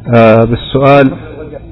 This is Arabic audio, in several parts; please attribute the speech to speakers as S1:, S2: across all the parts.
S1: بالسؤال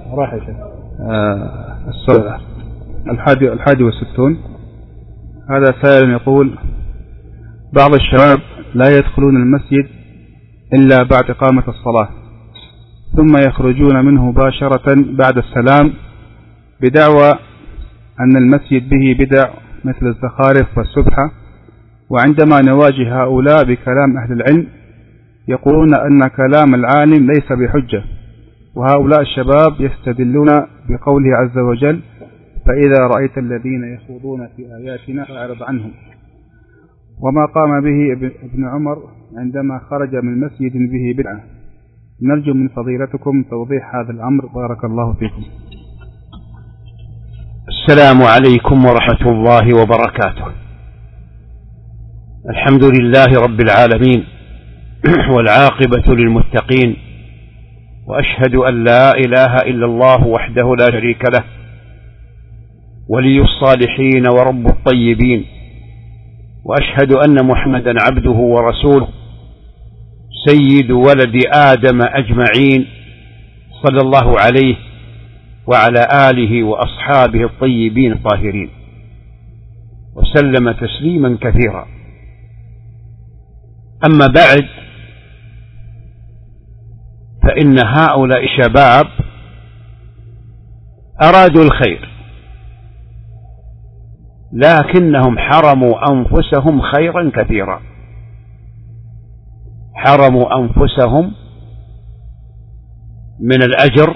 S1: السؤال 61. هذا سائل يقول: بعض الشباب لا يدخلون المسجد إلا بعد إقامة الصلاة، ثم يخرجون منه مباشرة بعد السلام بدعوى أن المسجد به بدع مثل الزخارف والسبحة، وعندما نواجه هؤلاء بكلام أهل العلم يقولون أن كلام العالم ليس بحجة، وهؤلاء الشباب يستدلون بقوله عز وجل: فإذا رأيت الذين يخوضون في آياتنا فأعرض عنهم. وما قام به ابن عمر عندما خرج من مسجد به بدعة. نرجو من فضيلتكم توضيح هذا الأمر، بارك الله فيكم.
S2: السلام عليكم ورحمة الله وبركاته. الحمد لله رب العالمين، والعاقبة للمتقين، وأشهد أن لا إله إلا الله وحده لا شريك له، ولي الصالحين ورب الطيبين، وأشهد أن محمدا عبده ورسوله سيد ولد آدم أجمعين، صلى الله عليه وعلى آله وأصحابه الطيبين الطاهرين، وسلم تسليما كثيرا. أما بعد، فإن هؤلاء الشباب أرادوا الخير، لكنهم حرموا أنفسهم خيرا كثيرا، حرموا أنفسهم من الأجر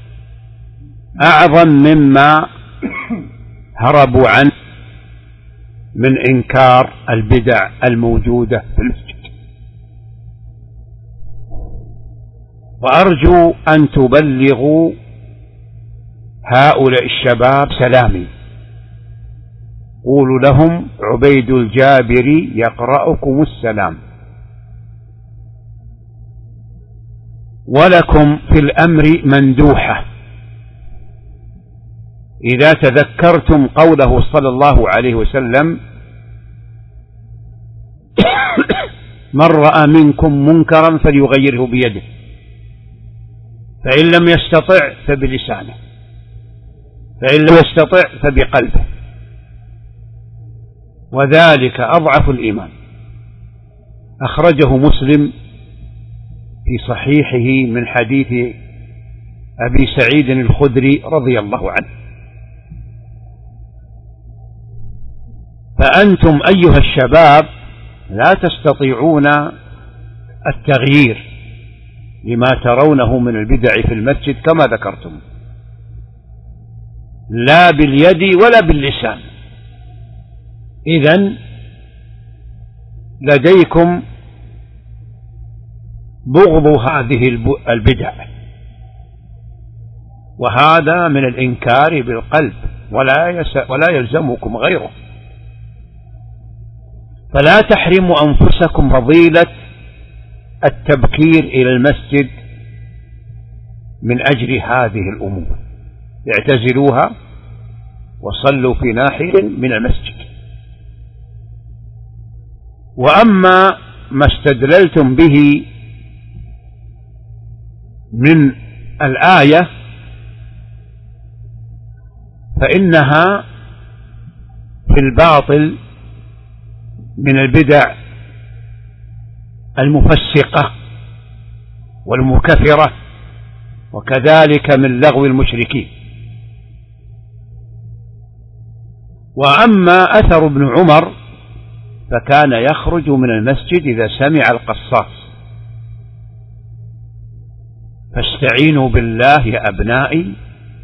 S2: أعظم مما هربوا عنه من إنكار البدع الموجودة في المسجد. وأرجو أن تبلغوا هؤلاء الشباب سلامي، قولوا لهم: عبيد الجابري يقرأكم السلام. ولكم في الأمر مندوحة إذا تذكرتم قوله صلى الله عليه وسلم: من رأى منكم منكرا فليغيره بيده، فإن لم يستطع فبلسانه، فإن لم يستطع فبقلبه، وذلك أضعف الإيمان. أخرجه مسلم في صحيحه من حديث أبي سعيد الخدري رضي الله عنه. فأنتم أيها الشباب لا تستطيعون التغيير لما ترونه من البدع في المسجد كما ذكرتم، لا باليد ولا باللسان. إذن لديكم بغض هذه البدع، وهذا من الإنكار بالقلب، ولا يلزمكم غيره. فلا تحرموا أنفسكم فضيلة التبكير إلى المسجد من أجل هذه الأمور، اعتزلوها وصلوا في ناحية من المسجد. وأما ما استدللتم به من الآية فإنها في الباطل من البدع المفسقة والمكفرة، وكذلك من لغو المشركين. وأما أثر ابن عمر فكان يخرج من المسجد إذا سمع القصاص. فاستعينوا بالله يا أبنائي،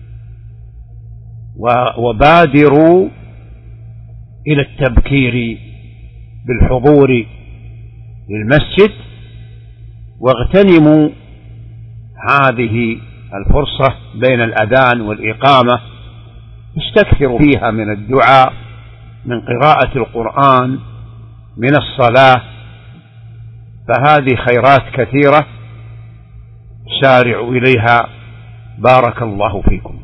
S2: وبادروا إلى التبكير بالحضور للمسجد، واغتنموا هذه الفرصة بين الأذان والإقامة، استكثروا فيها من الدعاء، من قراءة القرآن، من الصلاة، فهذه خيرات كثيرة سارعوا إليها. بارك الله فيكم.